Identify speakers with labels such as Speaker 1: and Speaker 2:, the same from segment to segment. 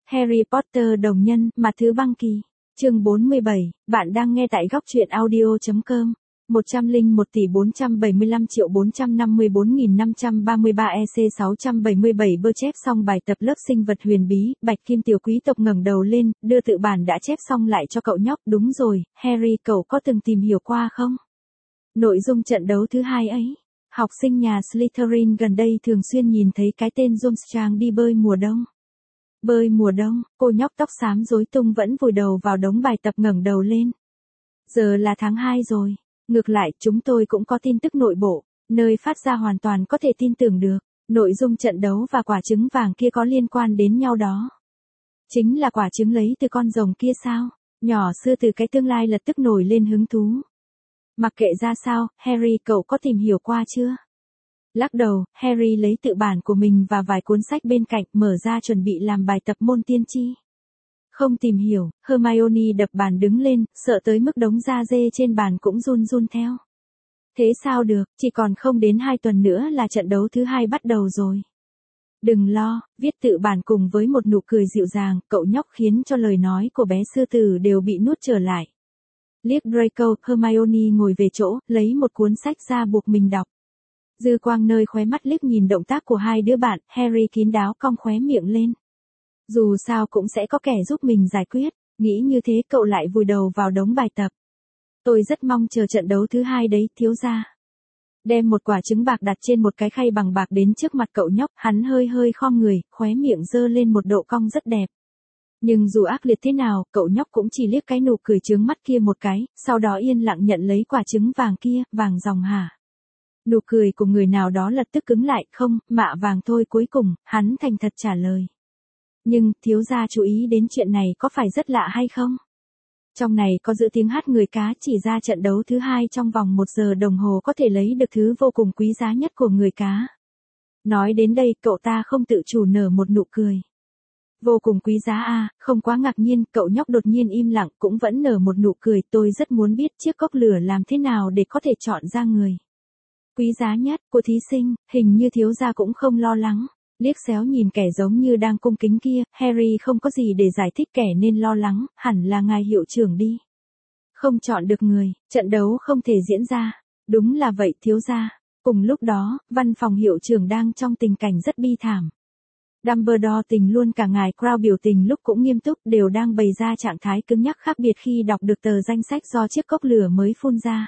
Speaker 1: Harry Potter đồng nhân, mặt thứ băng kỳ. Chương 47, bạn đang nghe tại góc truyện audio.com. 101.454.534.533 EC 677 chép xong bài tập lớp sinh vật huyền bí, Bạch Kim tiểu quý tộc ngẩng đầu lên, đưa tự bản đã chép xong lại cho cậu nhóc. Đúng rồi, Harry, cậu có từng tìm hiểu qua không? Nội dung trận đấu thứ hai ấy. Học sinh nhà Slytherin gần đây thường xuyên nhìn thấy cái tên Durmstrang đi bơi mùa đông. Bơi mùa đông, cô nhóc tóc xám rối tung vẫn vùi đầu vào đống bài tập ngẩng đầu lên. Giờ là tháng 2 rồi. Ngược lại, chúng tôi cũng có tin tức nội bộ, nơi phát ra hoàn toàn có thể tin tưởng được. Nội dung trận đấu và quả trứng vàng kia có liên quan đến nhau đó. Chính là quả trứng lấy từ con rồng kia sao? Nhỏ sư từ cái tương lai lập tức nổi lên hứng thú. Mặc kệ ra sao, Harry, cậu có tìm hiểu qua chưa? Lắc đầu, Harry lấy tự bản của mình và vài cuốn sách bên cạnh, mở ra chuẩn bị làm bài tập môn tiên tri. Không tìm hiểu, Hermione đập bàn đứng lên, sợ tới mức đống da dê trên bàn cũng run run theo. Thế sao được, chỉ còn không đến 2 tuần nữa là trận đấu thứ 2 bắt đầu rồi. Đừng lo, viết tự bản cùng với một nụ cười dịu dàng, cậu nhóc khiến cho lời nói của bé sư tử đều bị nuốt trở lại. Liếc Draco, Hermione ngồi về chỗ, lấy một cuốn sách ra buộc mình đọc. Dư quang nơi khóe mắt liếc nhìn động tác của hai đứa bạn, Harry kín đáo cong khóe miệng lên. Dù sao cũng sẽ có kẻ giúp mình giải quyết, nghĩ như thế cậu lại vùi đầu vào đống bài tập. Tôi rất mong chờ trận đấu thứ 2 đấy, thiếu gia. Đem một quả trứng bạc đặt trên một cái khay bằng bạc đến trước mặt cậu nhóc, hắn hơi hơi khom người, khóe miệng giơ lên một độ cong rất đẹp. Nhưng dù ác liệt thế nào, cậu nhóc cũng chỉ liếc cái nụ cười trướng mắt kia một cái, sau đó yên lặng nhận lấy quả trứng vàng kia, vàng ròng hả? Nụ cười của người nào đó lập tức cứng lại, không, mạ vàng thôi. Cuối cùng, hắn thành thật trả lời. Nhưng, thiếu gia chú ý đến chuyện này có phải rất lạ hay không? Trong này có giữ tiếng hát người cá, chỉ ra trận đấu thứ 2 trong vòng 1 giờ đồng hồ có thể lấy được thứ vô cùng quý giá nhất của người cá. Nói đến đây, cậu ta không tự chủ nở một nụ cười. Vô cùng quý giá à, không quá ngạc nhiên, cậu nhóc đột nhiên im lặng cũng vẫn nở một nụ cười. Tôi rất muốn biết chiếc cốc lửa làm thế nào để có thể chọn ra người quý giá nhất của thí sinh, hình như thiếu gia cũng không lo lắng. Liếc xéo nhìn kẻ giống như đang cung kính kia, Harry không có gì để giải thích kẻ nên lo lắng, hẳn là ngài hiệu trưởng đi. Không chọn được người, trận đấu không thể diễn ra. Đúng là vậy thiếu gia. Cùng lúc đó, văn phòng hiệu trưởng đang trong tình cảnh rất bi thảm. Dumbledore tình luôn cả ngài Crowd biểu tình lúc cũng nghiêm túc đều đang bày ra trạng thái cứng nhắc khác biệt khi đọc được tờ danh sách do chiếc cốc lửa mới phun ra.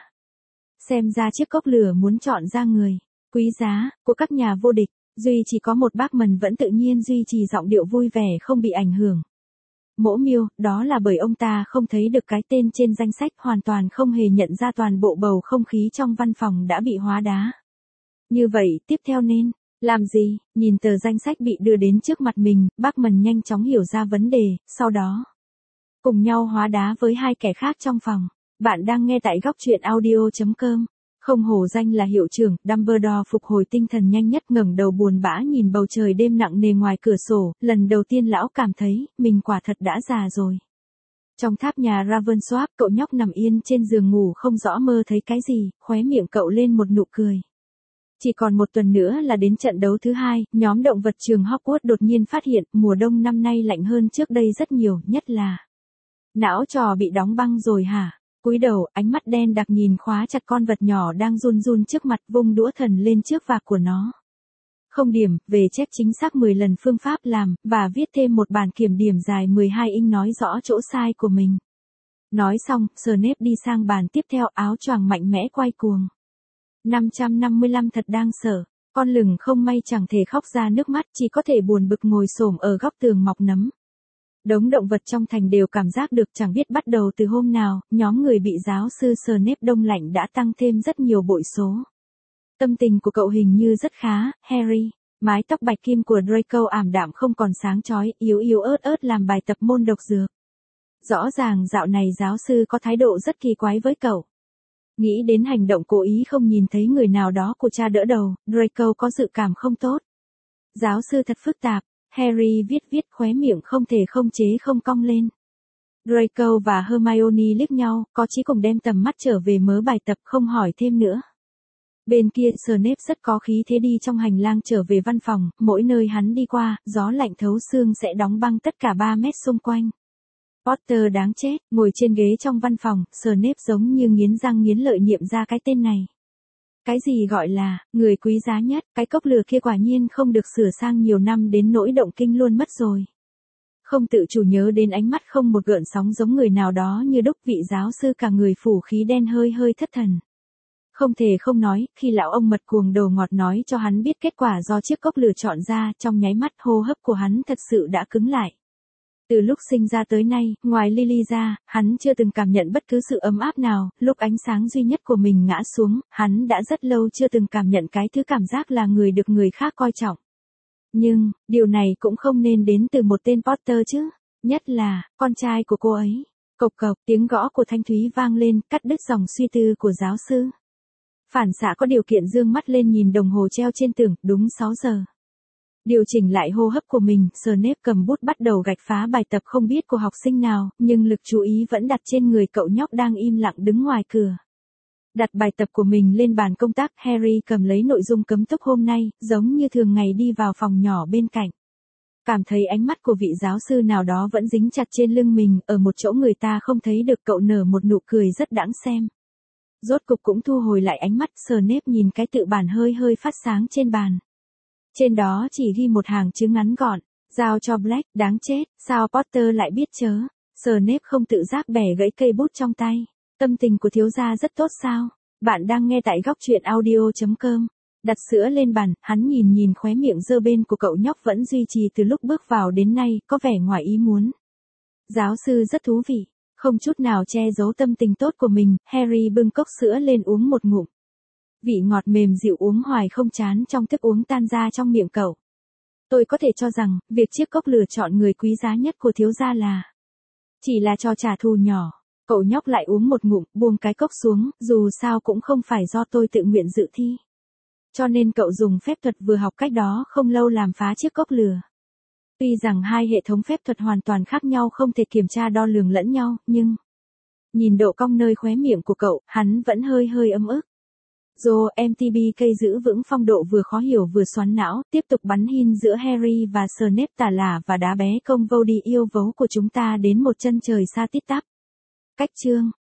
Speaker 1: Xem ra chiếc cốc lửa muốn chọn ra người quý giá của các nhà vô địch. Duy chỉ có một bác Mần vẫn tự nhiên duy trì giọng điệu vui vẻ không bị ảnh hưởng. Mỗ Miêu, đó là bởi ông ta không thấy được cái tên trên danh sách, hoàn toàn không hề nhận ra toàn bộ bầu không khí trong văn phòng đã bị hóa đá. Như vậy, tiếp theo nên làm gì? Nhìn tờ danh sách bị đưa đến trước mặt mình, bác Mần nhanh chóng hiểu ra vấn đề, sau đó cùng nhau hóa đá với 2 kẻ khác trong phòng. Bạn đang nghe tại góc truyện audio.com. Không hổ danh là hiệu trưởng, Dumbledore phục hồi tinh thần nhanh nhất, ngẩng đầu buồn bã nhìn bầu trời đêm nặng nề ngoài cửa sổ, lần đầu tiên lão cảm thấy, mình quả thật đã già rồi. Trong tháp nhà Ravensworth, cậu nhóc nằm yên trên giường ngủ không rõ mơ thấy cái gì, khóe miệng cậu lên một nụ cười. Chỉ còn 1 tuần nữa là đến trận đấu thứ 2, nhóm động vật trường Hogwarts đột nhiên phát hiện, mùa đông năm nay lạnh hơn trước đây rất nhiều, nhất là não trò bị đóng băng rồi hả? Cúi đầu, ánh mắt đen đặc nhìn khóa chặt con vật nhỏ đang run run trước mặt, vung đũa thần lên trước vạc của nó. Không điểm, về check chính xác 10 lần phương pháp làm, và viết thêm một bản kiểm điểm dài 12 inch nói rõ chỗ sai của mình. Nói xong, Snape đi sang bàn tiếp theo, áo choàng mạnh mẽ quay cuồng. 555 thật đang sợ, con lửng không may chẳng thể khóc ra nước mắt, chỉ có thể buồn bực ngồi xổm ở góc tường mọc nấm. Đống động vật trong thành đều cảm giác được chẳng biết bắt đầu từ hôm nào, nhóm người bị giáo sư Snape đông lạnh đã tăng thêm rất nhiều bội số. Tâm tình của cậu hình như rất khá, Harry. Mái tóc bạch kim của Draco ảm đạm không còn sáng chói, yếu yếu ớt ớt làm bài tập môn độc dược. Rõ ràng dạo này giáo sư có thái độ rất kỳ quái với cậu. Nghĩ đến hành động cố ý không nhìn thấy người nào đó của cha đỡ đầu, Draco có dự cảm không tốt. Giáo sư thật phức tạp. Harry viết khóe miệng không thể không chế không cong lên. Draco và Hermione liếc nhau, có chí cùng đem tầm mắt trở về mớ bài tập không hỏi thêm nữa. Bên kia Snape rất có khí thế đi trong hành lang trở về văn phòng, mỗi nơi hắn đi qua, gió lạnh thấu xương sẽ đóng băng tất cả 3 mét xung quanh. Potter đáng chết, ngồi trên ghế trong văn phòng, Snape giống như nghiến răng nghiến lợi niệm ra cái tên này. Cái gì gọi là, người quý giá nhất, cái cốc lửa kia quả nhiên không được sửa sang nhiều năm đến nỗi động kinh luôn mất rồi. Không tự chủ nhớ đến ánh mắt không một gợn sóng giống người nào đó như đúc vị giáo sư cả người phủ khí đen hơi hơi thất thần. Không thể không nói, khi lão ông mật cuồng đầu ngọt nói cho hắn biết kết quả do chiếc cốc lửa chọn ra, trong nháy mắt hô hấp của hắn thật sự đã cứng lại. Từ lúc sinh ra tới nay, ngoài Lily ra, hắn chưa từng cảm nhận bất cứ sự ấm áp nào, lúc ánh sáng duy nhất của mình ngã xuống, hắn đã rất lâu chưa từng cảm nhận cái thứ cảm giác là người được người khác coi trọng. Nhưng, điều này cũng không nên đến từ một tên Potter chứ, nhất là, con trai của cô ấy. Cộc cộc, tiếng gõ của Thanh Thúy vang lên, cắt đứt dòng suy tư của giáo sư. Phản xạ có điều kiện dương mắt lên nhìn đồng hồ treo trên tường, đúng 6 giờ. Điều chỉnh lại hô hấp của mình, Snape cầm bút bắt đầu gạch phá bài tập không biết của học sinh nào, nhưng lực chú ý vẫn đặt trên người cậu nhóc đang im lặng đứng ngoài cửa. Đặt bài tập của mình lên bàn công tác, Harry cầm lấy nội dung cấm túc hôm nay, giống như thường ngày đi vào phòng nhỏ bên cạnh. Cảm thấy ánh mắt của vị giáo sư nào đó vẫn dính chặt trên lưng mình, ở một chỗ người ta không thấy được, cậu nở một nụ cười rất đãng xem. Rốt cục cũng thu hồi lại ánh mắt, Snape nhìn cái tự bản hơi hơi phát sáng trên bàn. Trên đó chỉ ghi một hàng chữ ngắn gọn, giao cho Black, đáng chết, sao Potter lại biết chớ. Snape không tự giác bẻ gãy cây bút trong tay. Tâm tình của thiếu gia rất tốt sao? Bạn đang nghe tại góc truyện audio.com. Đặt sữa lên bàn, hắn nhìn khóe miệng dơ bên của cậu nhóc vẫn duy trì từ lúc bước vào đến nay, có vẻ ngoài ý muốn. Giáo sư rất thú vị, không chút nào che giấu tâm tình tốt của mình, Harry bưng cốc sữa lên uống một ngụm. Vị ngọt mềm dịu uống hoài không chán trong thức uống tan ra trong miệng cậu. Tôi có thể cho rằng, việc chiếc cốc lửa chọn người quý giá nhất của thiếu gia là chỉ là cho trả thù nhỏ. Cậu nhóc lại uống một ngụm, buông cái cốc xuống, dù sao cũng không phải do tôi tự nguyện dự thi. Cho nên cậu dùng phép thuật vừa học cách đó không lâu làm phá chiếc cốc lửa. Tuy rằng hai hệ thống phép thuật hoàn toàn khác nhau không thể kiểm tra đo lường lẫn nhau, nhưng nhìn độ cong nơi khóe miệng của cậu, hắn vẫn hơi hơi ấm ức. Joe MTBK giữ vững phong độ vừa khó hiểu vừa xoắn não, tiếp tục bắn hin giữa Harry và Snape tả lả và đá bé công Vody yêu vấu của chúng ta đến một chân trời xa tít tắp. Cách chương